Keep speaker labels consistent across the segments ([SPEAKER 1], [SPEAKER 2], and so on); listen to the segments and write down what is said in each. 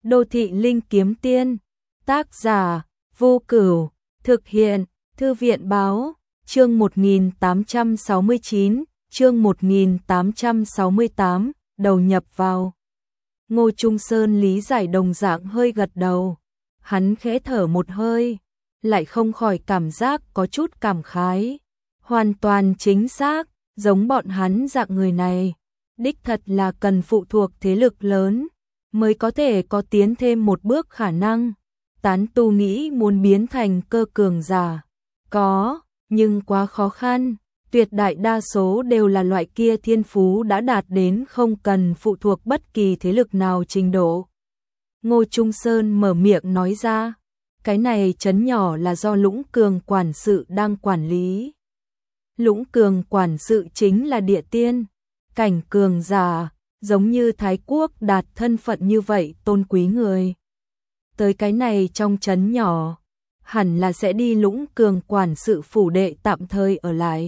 [SPEAKER 1] Đô thị linh kiếm tiên, tác giả, Vô Cửu, thực hiện, Thư viện báo, chương 1869, chương 1868, đầu nhập vào. Ngô Trung Sơn lý giải đồng dạng hơi gật đầu, hắn khẽ thở một hơi, lại không khỏi cảm giác có chút cảm khái. Hoàn toàn chính xác, giống bọn hắn dạng người này, đích thật là cần phụ thuộc thế lực lớn, mới có thể có tiến thêm một bước khả năng. Tán tu nghĩ muốn biến thành cơ cường giả, có, nhưng quá khó khăn, tuyệt đại đa số đều là loại kia thiên phú đã đạt đến không cần phụ thuộc bất kỳ thế lực nào trình độ. Ngô Trung Sơn mở miệng nói ra, cái này trấn nhỏ là do Lũng Cường quản sự đang quản lý. Lũng Cường quản sự chính là địa tiên, cảnh cường giả, giống như Thái Quốc đạt thân phận như vậy tôn quý người. Tới cái này trong trấn nhỏ, hẳn là sẽ đi Lũng Cường quản sự phủ đệ tạm thời ở lại.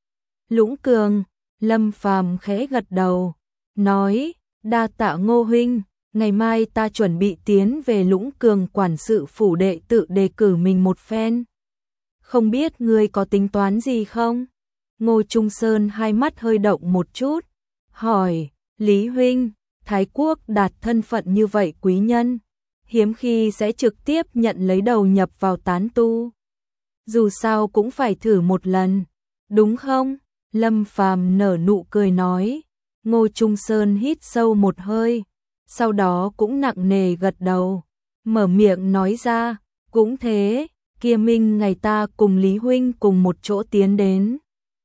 [SPEAKER 1] Lũng Cường, Lâm Phàm khẽ gật đầu, nói, đa tạ Ngô huynh, ngày mai ta chuẩn bị tiến về Lũng Cường quản sự phủ đệ tự đề cử mình một phen. Không biết ngươi có tính toán gì không? Ngô Trung Sơn hai mắt hơi động một chút, hỏi, Lý huynh, Thái Quốc đạt thân phận như vậy quý nhân, hiếm khi sẽ trực tiếp nhận lấy đầu nhập vào tán tu. Dù sao cũng phải thử một lần, đúng không? Lâm Phàm nở nụ cười nói. Ngô Trung Sơn hít sâu một hơi, sau đó cũng nặng nề gật đầu, mở miệng nói ra, cũng thế, kia minh ngày ta cùng Lý huynh cùng một chỗ tiến đến.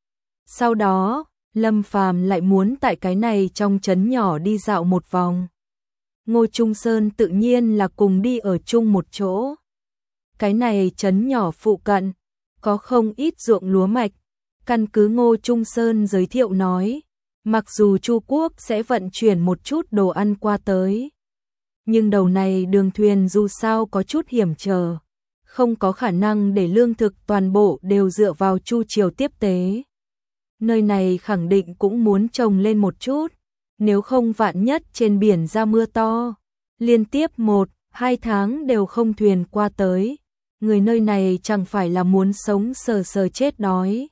[SPEAKER 1] Sau đó, Lâm Phàm lại muốn tại cái này trong trấn nhỏ đi dạo một vòng. Ngô Trung Sơn tự nhiên là cùng đi ở chung một chỗ. Cái này trấn nhỏ phụ cận, có không ít ruộng lúa mạch. Căn cứ Ngô Trung Sơn giới thiệu nói, mặc dù Chu Quốc sẽ vận chuyển một chút đồ ăn qua tới, nhưng đầu này đường thuyền dù sao có chút hiểm trở, không có khả năng để lương thực toàn bộ đều dựa vào Chu triều tiếp tế. Nơi này khẳng định cũng muốn trồng lên một chút, nếu không vạn nhất trên biển ra mưa to, liên tiếp 1-2 tháng đều không thuyền qua tới, người nơi này chẳng phải là muốn sống sờ sờ chết đói.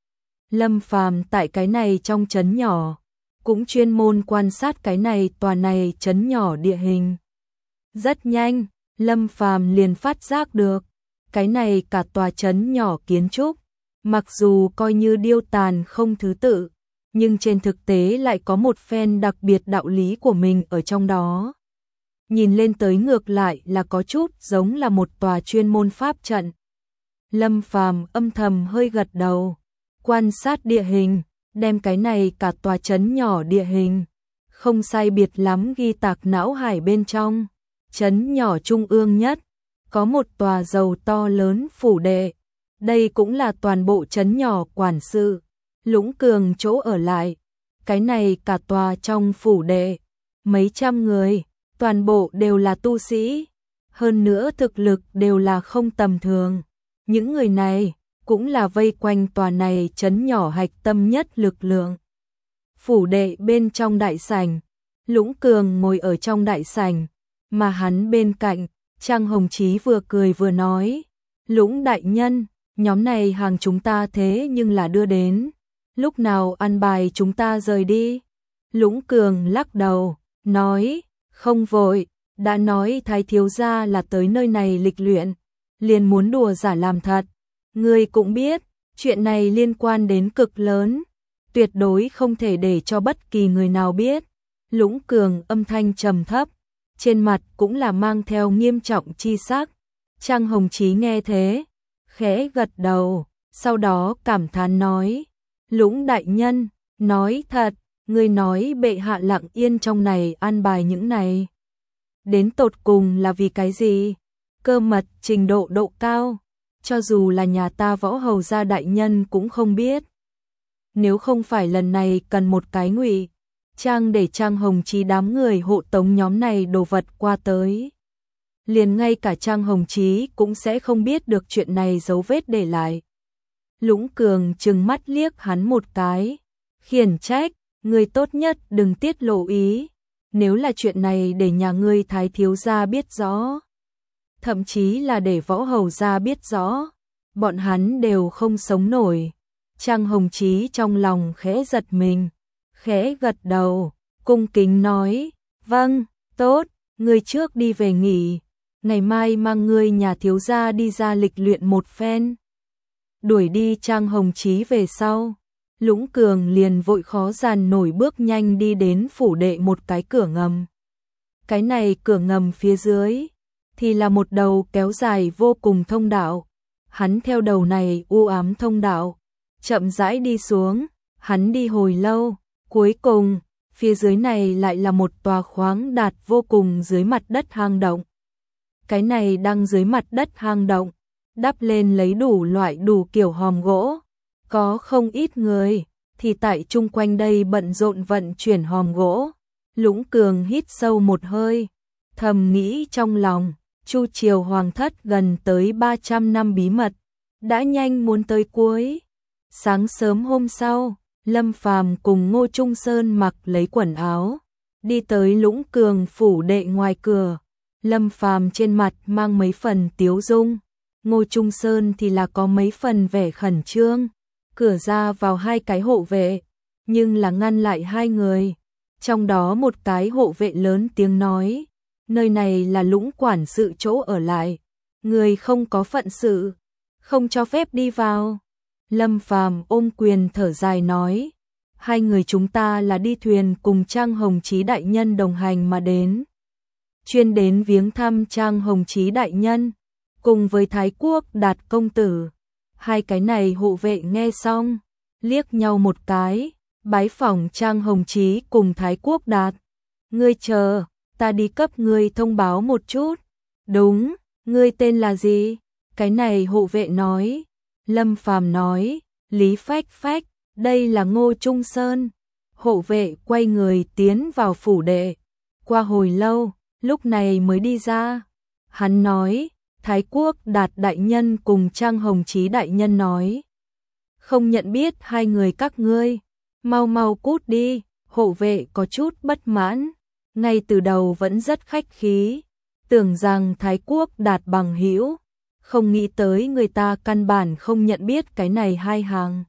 [SPEAKER 1] Lâm Phàm tại cái này trong trấn nhỏ, cũng chuyên môn quan sát cái này tòa này trấn nhỏ địa hình. Rất nhanh, Lâm Phàm liền phát giác được, cái này cả tòa trấn nhỏ kiến trúc, mặc dù coi như điêu tàn không thứ tự, nhưng trên thực tế lại có một phen đặc biệt đạo lý của mình ở trong đó. Nhìn lên tới ngược lại là có chút giống là một tòa chuyên môn pháp trận. Lâm Phàm âm thầm hơi gật đầu, quan sát địa hình, đem cái này cả tòa trấn nhỏ địa hình, không sai biệt lắm ghi tạc não hải bên trong. Trấn nhỏ trung ương nhất, có một tòa lầu to lớn phủ đệ, đây cũng là toàn bộ trấn nhỏ quản sự, Lũng Cường chỗ ở lại. Cái này cả tòa trong phủ đệ, mấy trăm người, toàn bộ đều là tu sĩ, hơn nữa thực lực đều là không tầm thường. Những người này cũng là vây quanh tòa này trấn nhỏ hạch tâm nhất lực lượng. Phủ đệ bên trong đại sảnh, Lũng Cường ngồi ở trong đại sảnh, mà hắn bên cạnh, Trang Hồng Chí vừa cười vừa nói, Lũng đại nhân, nhóm này hàng chúng ta thế nhưng là đưa đến, lúc nào ăn bài chúng ta rời đi. Lũng Cường lắc đầu, nói, không vội, đã nói Thái thiếu gia là tới nơi này lịch luyện, liền muốn đùa giả làm thật. Ngươi cũng biết, chuyện này liên quan đến cực lớn, tuyệt đối không thể để cho bất kỳ người nào biết. Lũng Cường âm thanh trầm thấp, trên mặt cũng là mang theo nghiêm trọng chi sắc. Trang Hồng Chí nghe thế, khẽ gật đầu, sau đó cảm thán nói, Lũng đại nhân, nói thật, ngươi nói bệ hạ lặng yên trong này an bài những này. Đến tột cùng là vì cái gì? Cơ mật trình độ độ cao, cho dù là nhà ta Võ Hầu gia đại nhân cũng không biết. Nếu không phải lần này cần một cái ngụy trang để Trang Hồng Chí đám người hộ tống nhóm này đồ vật qua tới, liền ngay cả Trang Hồng Chí cũng sẽ không biết được chuyện này dấu vết để lại. Lũng Cường trừng mắt liếc hắn một cái, khiển trách, người tốt nhất đừng tiết lộ ý. nếu là chuyện này để nhà ngươi Thái thiếu gia biết rõ, thậm chí là để Võ hầu gia biết rõ, bọn hắn đều không sống nổi. Trang Hồng Chí trong lòng khẽ giật mình, khẽ gật đầu, cung kính nói, vâng, tốt, ngươi trước đi về nghỉ, ngày mai mang ngươi nhà thiếu gia đi ra lịch luyện một phen. Đuổi đi Trang Hồng Chí về sau, Lũng Cường liền vội khó dàn nổi bước nhanh đi đến phủ đệ một cái cửa ngầm. Cái này cửa ngầm phía dưới thì là một đầu kéo dài vô cùng thông đạo. Hắn theo đầu này u ám thông đạo, chậm rãi đi xuống, hắn đi hồi lâu, cuối cùng, phía dưới này lại là một tòa khoáng đạt vô cùng dưới mặt đất hang động. Cái này đang dưới mặt đất hang động, đắp lên lấy đủ loại đủ kiểu hòm gỗ, có không ít người thì tại chung quanh đây bận rộn vận chuyển hòm gỗ. Lũng Cường hít sâu một hơi, thầm nghĩ trong lòng, Chu triều hoàng thất gần tới 300 năm bí mật, đã nhanh muốn tới cuối. Sáng sớm hôm sau, Lâm Phàm cùng Ngô Trung Sơn mặc lấy quần áo, đi tới Lũng Cường phủ đệ ngoài cửa. Lâm Phàm trên mặt mang mấy phần tiếu dung, Ngô Trung Sơn thì là có mấy phần vẻ khẩn trương. Cửa ra vào hai cái hộ vệ, nhưng là ngăn lại hai người. Trong đó một cái hộ vệ lớn tiếng nói, nơi này là Lũng quản sự chỗ ở lại, người không có phận sự, không cho phép đi vào. Lâm Phàm ôm quyền thở dài nói, hai người chúng ta là đi thuyền cùng Trang Hồng Chí đại nhân đồng hành mà đến, chuyên đến viếng thăm Trang Hồng Chí đại nhân, cùng với Thái Quốc Đạt công tử. Hai cái này hộ vệ nghe xong, liếc nhau một cái, bái phỏng Trang Hồng Chí cùng Thái Quốc Đạt. Ngươi chờ, ta đi cấp ngươi thông báo một chút. Đúng, ngươi tên là gì? Cái này hộ vệ nói. Lâm Phàm nói, Lý Phách Phách, đây là Ngô Trung Sơn. Hộ vệ quay người tiến vào phủ đệ. Qua hồi lâu, lúc này mới đi ra. Hắn nói, Thái Quốc Đạt đại nhân cùng Trang Hồng Chí đại nhân nói, không nhận biết hai người các ngươi, mau mau cút đi. Hộ vệ có chút bất mãn, ngay từ đầu vẫn rất khách khí, tưởng rằng Thái Quốc Đạt bằng hữu, không nghĩ tới người ta căn bản không nhận biết cái này hai hàng.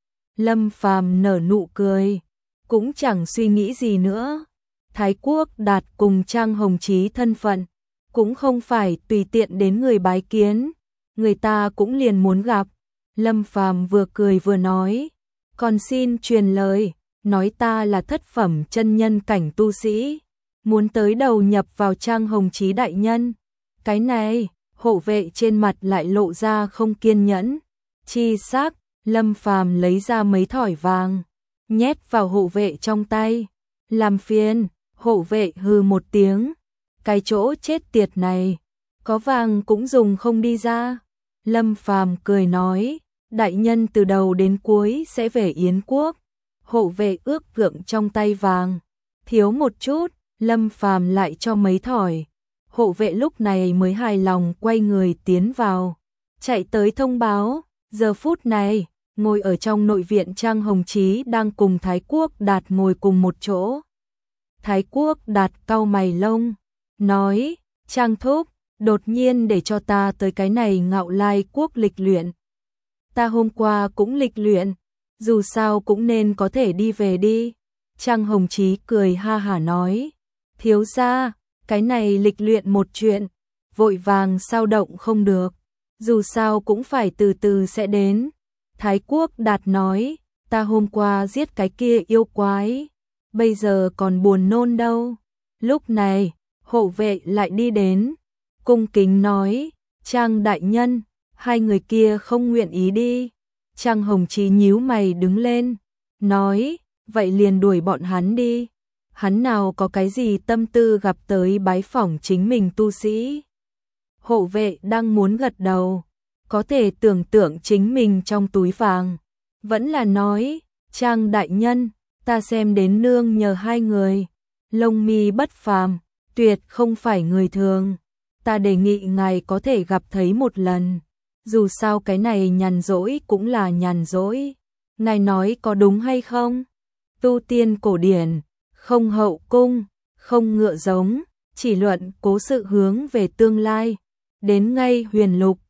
[SPEAKER 1] Lâm Phàm nở nụ cười, cũng chẳng suy nghĩ gì nữa. Thái Quốc Đạt cùng Trang Hồng Chí thân phận, cũng không phải tùy tiện đến người bái kiến, người ta cũng liền muốn gặp. Lâm Phàm vừa cười vừa nói, còn xin truyền lời, nói ta là thất phẩm chân nhân cảnh tu sĩ, muốn tới đầu nhập vào Trang Hồng Chí đại nhân. Cái này, hộ vệ trên mặt lại lộ ra không kiên nhẫn. Chi xác, Lâm Phàm lấy ra mấy thỏi vàng, nhét vào hộ vệ trong tay. Làm phiền, hộ vệ hừ một tiếng. Cái chỗ chết tiệt này, có vàng cũng dùng không đi ra. Lâm Phàm cười nói, đại nhân từ đầu đến cuối sẽ về Yến quốc. Hộ vệ ước lượng trong tay vàng, thiếu một chút, Lâm Phàm lại cho mấy thỏi. Hộ vệ lúc này mới hài lòng quay người tiến vào, chạy tới thông báo, giờ phút này, ngồi ở trong nội viện Trang Hồng Chí đang cùng Thái Quốc Đạt ngồi cùng một chỗ. Thái Quốc Đạt cau mày lông, nói, Trang thúc, đột nhiên để cho ta tới cái này Ngạo Lai quốc lịch luyện. Ta hôm qua cũng lịch luyện, dù sao cũng nên có thể đi về đi. Trang Hồng Chí cười ha hả nói, thiếu gia, cái này lịch luyện một chuyện, vội vàng sao động không được, dù sao cũng phải từ từ sẽ đến. Thái Quốc Đạt nói, ta hôm qua giết cái kia yêu quái, bây giờ còn buồn nôn đâu. Lúc này, hộ vệ lại đi đến, cung kính nói, Trang đại nhân, hai người kia không nguyện ý đi. Trang Hồng Chí nhíu mày đứng lên, nói, vậy liền đuổi bọn hắn đi. Hắn nào có cái gì tâm tư gặp tới bái phỏng chính mình tu sĩ. Hộ vệ đang muốn gật đầu, có thể tưởng tượng chính mình trong túi vàng. Vẫn là nói, Trang đại nhân, ta xem đến nương nhờ hai người, lông mi bất phàm, tuyệt không phải người thường. Ta đề nghị ngài có thể gặp thấy một lần. Dù sao cái này nhàn rỗi cũng là nhàn rỗi. Ngài nói có đúng hay không? Tu tiên cổ điển, không hậu cung, không ngựa giống, chỉ luận cố sự hướng về tương lai. Đến ngay Huyền Lục,